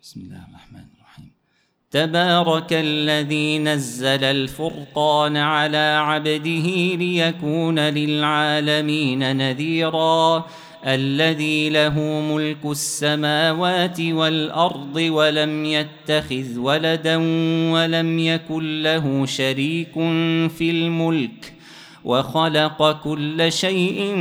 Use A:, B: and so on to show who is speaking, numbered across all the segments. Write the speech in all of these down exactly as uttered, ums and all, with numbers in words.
A: بسم الله الرحمن الرحيم. تبارك الذي نزل الفرقان على عبده ليكون للعالمين نذيرا الذي له ملك السماوات والأرض ولم يتخذ ولدا ولم يكن له شريك في الملك وخلق كل شيء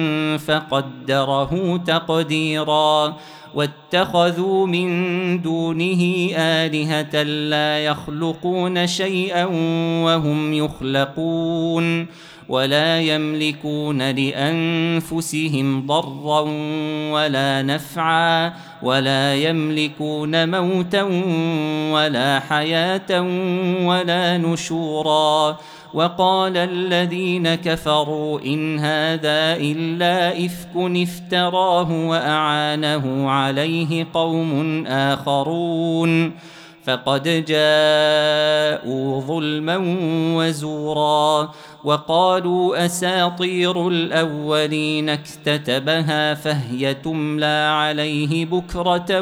A: فقدره تقديرا واتخذوا من دونه آلهة لا يخلقون شيئا وهم يخلقون ولا يملكون لأنفسهم ضرا ولا نفعا ولا يملكون موتا ولا حياة ولا نشورا وقال الذين كفروا إن هذا إلا إفك افتراه وأعانه عليه قوم آخرون فقد جاءوا ظلما وزورا وقالوا أساطير الأولين اكتتبها فهي تملى عليه بكرة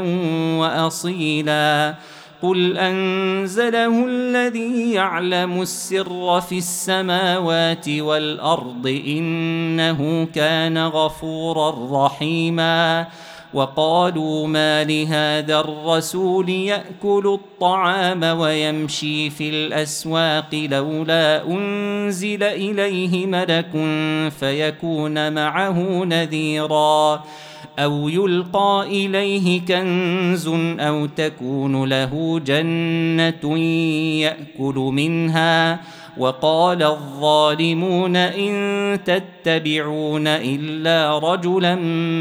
A: وأصيلا قل أنزله الذي يعلم السر في السماوات والأرض إنه كان غفورا رحيما وقالوا ما لهذا الرسول يأكل الطعام ويمشي في الأسواق لولا أنزل إليه ملك فيكون معه نذيرا أو يلقى إليه كنز أو تكون له جنة يأكل منها وقال الظالمون إن تتبعون إلا رجلا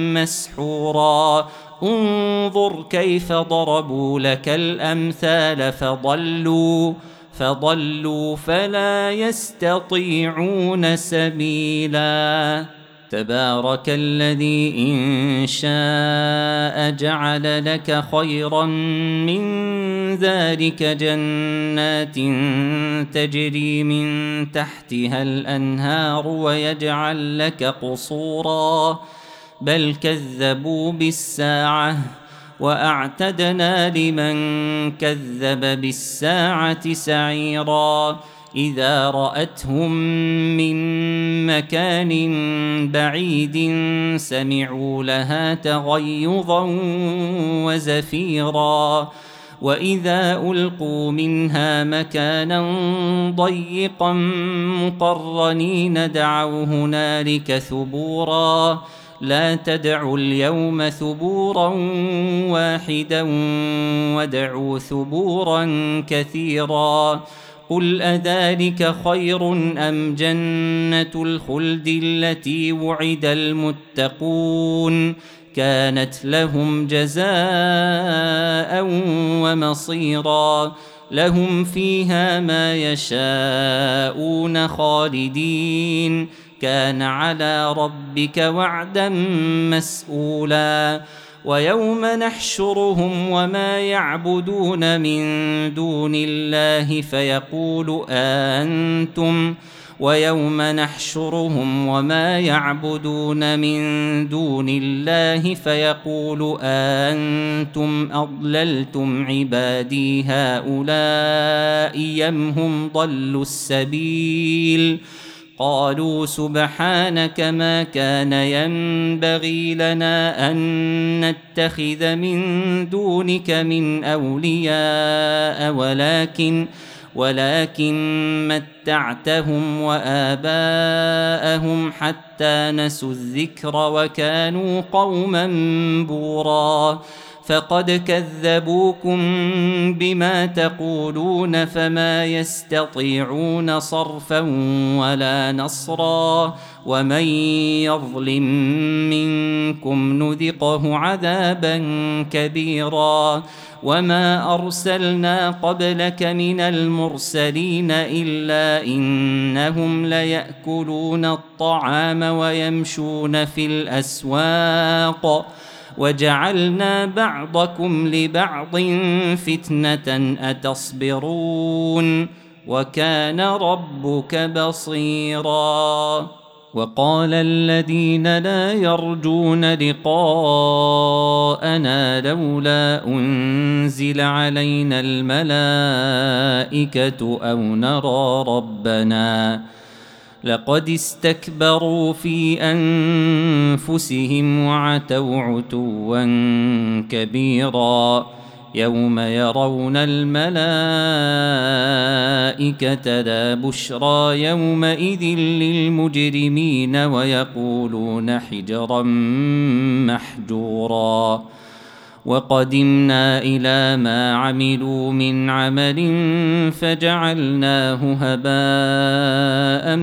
A: مسحورا انظر كيف ضربوا لك الأمثال فضلوا فضلوا فلا يستطيعون سبيلا تبارك الذي إن شاء جعل لك خيرا من ذلك جنات تجري من تحتها الأنهار ويجعل لك قصورا بل كذبوا بالساعة وأعتدنا لمن كذب بالساعة سعيرا إذا رأتهم من مكان بعيد سمعوا لها تغيظا وزفيرا وإذا ألقوا منها مكانا ضيقا مقرنين دعوا هنالك ثبورا لا تدعوا اليوم ثبورا واحدا وادعوا ثبورا كثيرا قل أذلك خير أم جنة الخلد التي وعد المتقون كانت لهم جزاء ومصيرا لهم فيها ما يشاءون خالدين كان على ربك وعدا مسئولا ويوم نحشرهم وما يعبدون من دون الله فيقول أنتم ويوم نحشرهم وما يعبدون من دون الله فيقول أنتم أضللتم عبادي هؤلاء أم هم ضلوا السبيل قالوا سبحانك ما كان ينبغي لنا أن نتخذ من دونك من أولياء ولكن ولكن متعتهم وآباءهم حتى نسوا الذكر وكانوا قوما بورا فقد كذبوكم بما تقولون فما يستطيعون صرفا ولا نصرا ومن يظلم منكم نذقه عذابا كبيرا وما أرسلنا قبلك من المرسلين إلا إنهم ليأكلون الطعام ويمشون في الأسواق وجعلنا بعضكم لبعض فتنة أتصبرون وكان ربك بصيرا. وقال الذين لا يرجون لقاءنا لولا أنزل علينا الملائكة أو نرى ربنا لقد استكبروا في أنفسهم وعتوا عتوا كبيرا يوم يرون الملائكة لا بشرى يومئذ للمجرمين ويقولون حجرا محجورا وقدمنا إلى ما عملوا من عمل فجعلناه هباء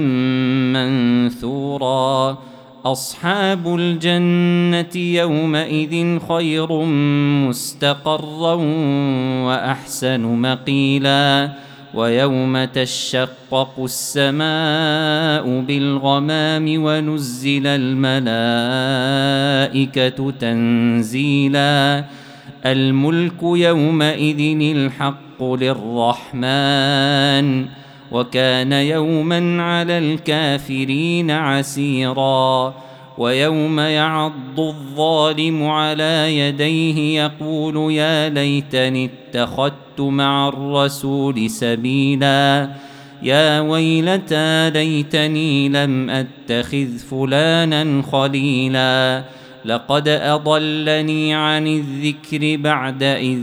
A: منثورا أصحاب الجنة يومئذ خير مستقرا وأحسن مقيلا ويوم تشقق السماء بالغمام ونزل الملائكة تنزيلا الملك يومئذ الحق للرحمن وكان يوما على الكافرين عسيرا ويوم يعض الظالم على يديه يقول يا ليتني اتخذت مع الرسول سبيلا يا ويلتى ليتني لم أتخذ فلانا خليلا لقد أضلني عن الذكر بعد إذ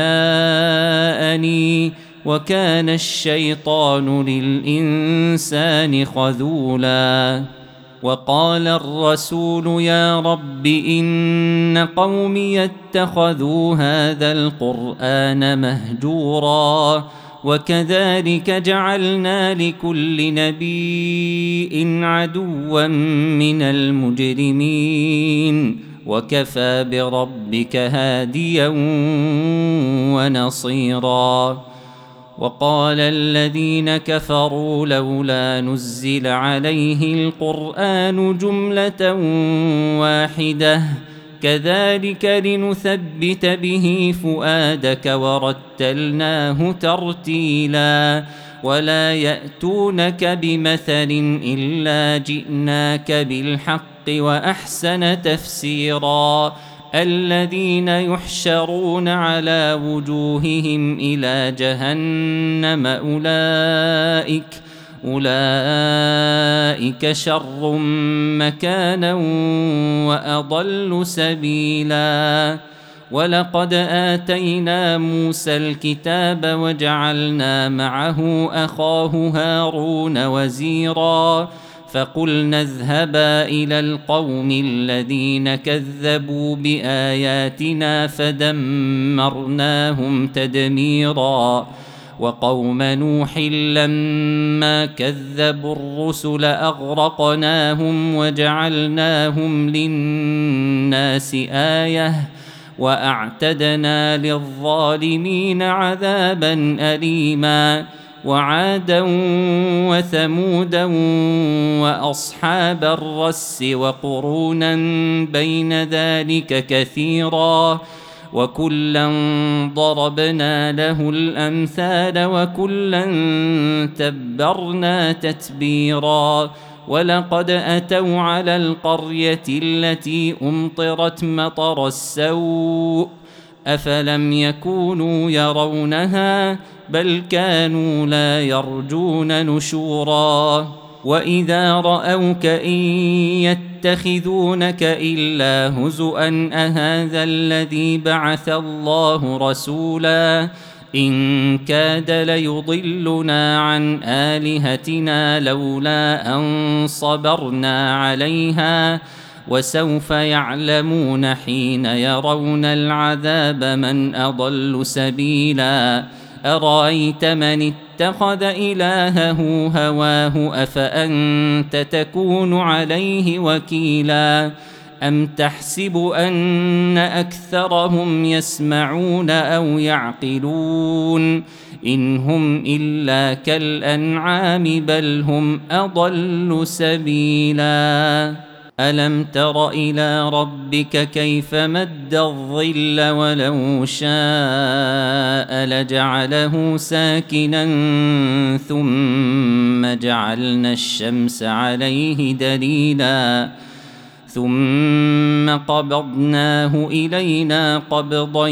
A: جاءني وكان الشيطان للإنسان خذولا وقال الرسول يا رب إن قومي اتخذوا هذا القرآن مهجورا وكذلك جعلنا لكل نبي عدوا من المجرمين وكفى بربك هاديا ونصيرا وقال الذين كفروا لولا نزل عليه القرآن جملة واحدة كذلك لنثبت به فؤادك ورتلناه ترتيلا ولا يأتونك بمثل إلا جئناك بالحق وأحسن تفسيرا الذين يحشرون على وجوههم إلى جهنم أولئك أولئك شر مكانا وأضل سبيلا ولقد آتينا موسى الكتاب وجعلنا معه أخاه هارون وزيرا فقلنا اذهبا إلى القوم الذين كذبوا بآياتنا فدمرناهم تدميرا وقوم نوح لما كذبوا الرسل أغرقناهم وجعلناهم للناس آية وأعتدنا للظالمين عذابا أليما وعادا وثمودا وأصحاب الرس وقرونا بين ذلك كثيرا وكلا ضربنا له الأمثال وكلا تبرنا تتبيرا ولقد أتوا على القرية التي أمطرت مطر السوء أفلم يكونوا يرونها بل كانوا لا يرجون نشورا وإذا رأوك إن يتخذونك إلا هزؤا أهذا الذي بعث الله رسولا إن كاد ليضلنا عن آلهتنا لولا أن صبرنا عليها وسوف يعلمون حين يرون العذاب من أضل سبيلا أرأيت من اتخذ إلهه هواه أفأنت تكون عليه وكيلا أم تحسب أن أكثرهم يسمعون أو يعقلون إن هم إلا كالأنعام بل هم أضل سبيلا ألم تر إلى ربك كيف مد الظل ولو شاء لجعله ساكنا ثم جعلنا الشمس عليه دليلا ثم قبضناه إلينا قبضا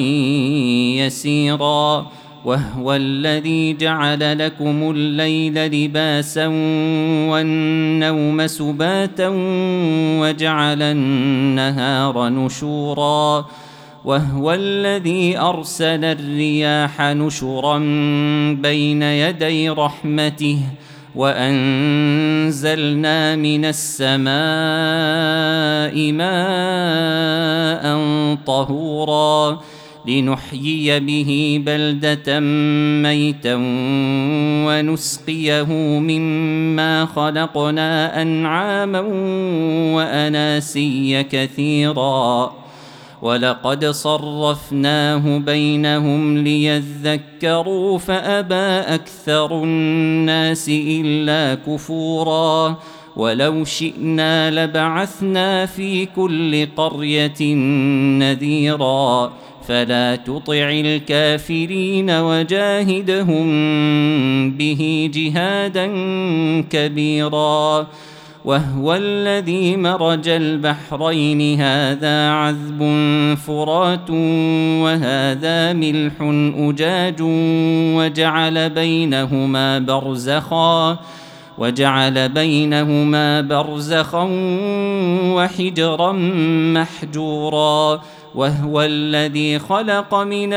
A: يسيرا وهو الذي جعل لكم الليل لباسا والنوم سباتا وجعل النهار نشورا وهو الذي أرسل الرياح نشرا بين يدي رحمته وأنزلنا من السماء ماء طهورا لنحيي به بلدة ميتا ونسقيه مما خلقنا أنعاما وأناسيا كثيرا ولقد صرفناه بينهم ليذكروا فأبى أكثر الناس إلا كفورا ولو شئنا لبعثنا في كل قرية نذيرا فلا تطع الكافرين وجاهدهم به جهادا كبيرا وهو الذي مرج البحرين هذا عذب فرات وهذا ملح أجاج وجعل بينهما برزخا وجعل بينهما برزخا وحجرا محجورا وهو الذي خلق من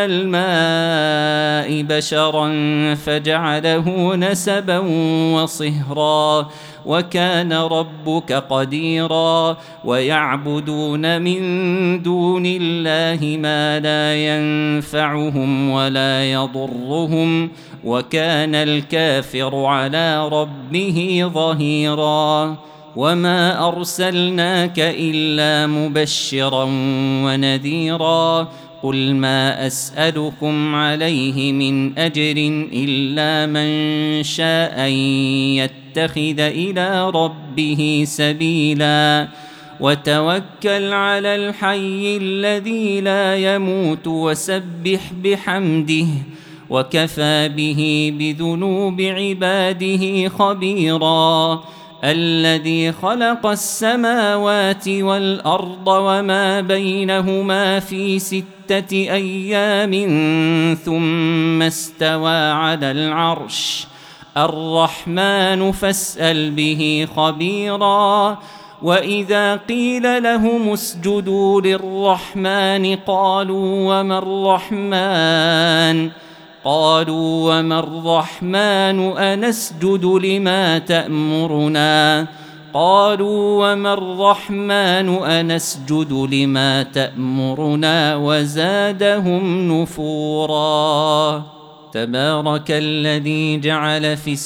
A: الماء بشرا فجعله نسبا وصهرا وكان ربك قديرا ويعبدون من دون الله ما لا ينفعهم ولا يضرهم وكان الكافر على ربه ظهيرا وما أرسلناك إلا مبشرا ونذيرا قل ما أسألكم عليه من أجر إلا من شاء أن يتخذ إلى ربه سبيلا وتوكل على الحي الذي لا يموت وسبح بحمده وكفى به بذنوب عباده خبيرا الذي خلق السماوات والأرض وما بينهما في ستة أيام ثم استوى على العرش الرحمن فاسأل به خبيرا وإذا قيل لهم اسجدوا للرحمن قالوا وما الرحمن قالوا وما الرحمن أنسجد لما تأمرنا قالوا وما الرحمن أنسجد لما تأمرنا وزادهم نفورا تبارك الذي جعل في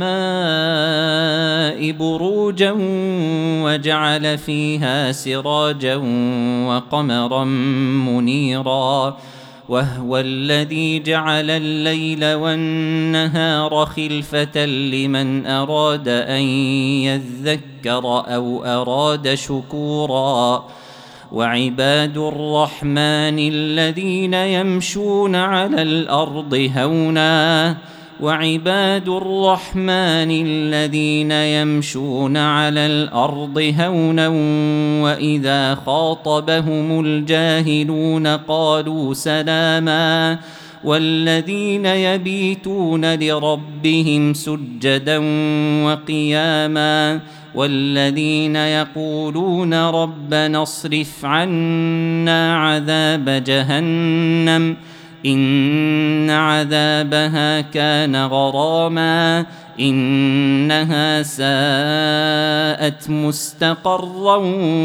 A: السماء بروجا وجعل فيها سراجا وقمرا منيرا وهو الذي جعل الليل والنهار خلفة لمن أراد أن يذكر أو أراد شكورا وعباد الرحمن الذين يمشون على الأرض هونا وعباد الرحمن الذين يمشون على الأرض هونا وإذا خاطبهم الجاهلون قالوا سلاما والذين يبيتون لربهم سجدا وقياما والذين يقولون ربنا اصرف عنا عذاب جهنم إن عذابها كان غراما إنها ساءت مستقرا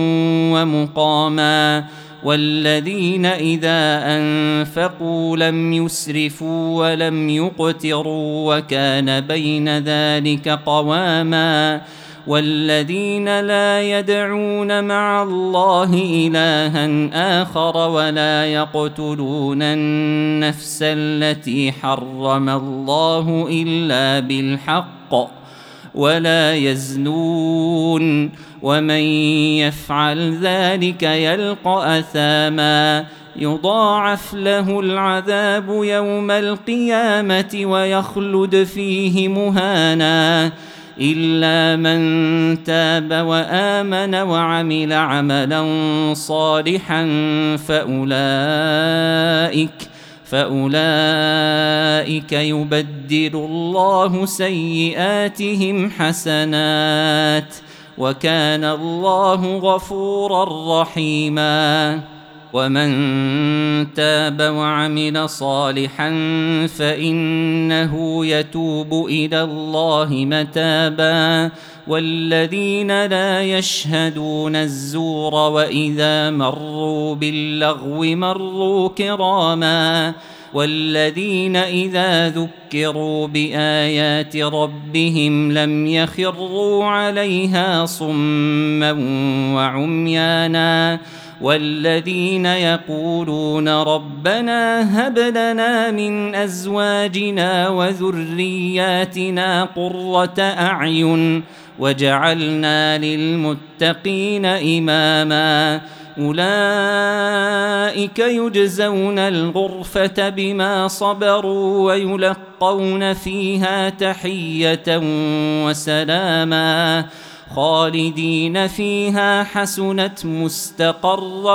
A: ومقاما والذين إذا أنفقوا لم يسرفوا ولم يقتروا وكان بين ذلك قواما والذين لا يدعون مع الله إلها آخر ولا يقتلون النفس التي حرم الله إلا بالحق ولا يزنون ومن يفعل ذلك يلقى أثاما يضاعف له العذاب يوم القيامة ويخلد فيه مهانا إلا من تاب وآمن وعمل عملا صالحا فأولئك فأولئك يبدل الله سيئاتهم حسنات وكان الله غفورا رحيما ومن تاب وعمل صالحا فإنه يتوب إلى الله متابا والذين لا يشهدون الزور وإذا مروا باللغو مروا كراما والذين إذا ذكروا بآيات ربهم لم يخروا عليها صما وعميانا والذين يقولون ربنا هب لنا من أزواجنا وذرياتنا قرة أعين وجعلنا للمتقين إماما أولئك يجزون الغرفة بما صبروا ويلقون فيها تحية وسلاما خالدين فيها حسنت مستقرا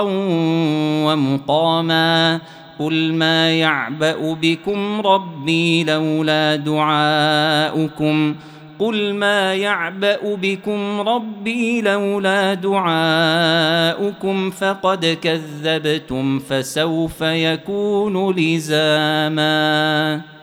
A: ومقاما قل ما يعبأ بكم ربي لولا دعاؤكم قل ما يعبأ بكم ربي لولا دعاؤكم فقد كذبتم فسوف يكون لزاما.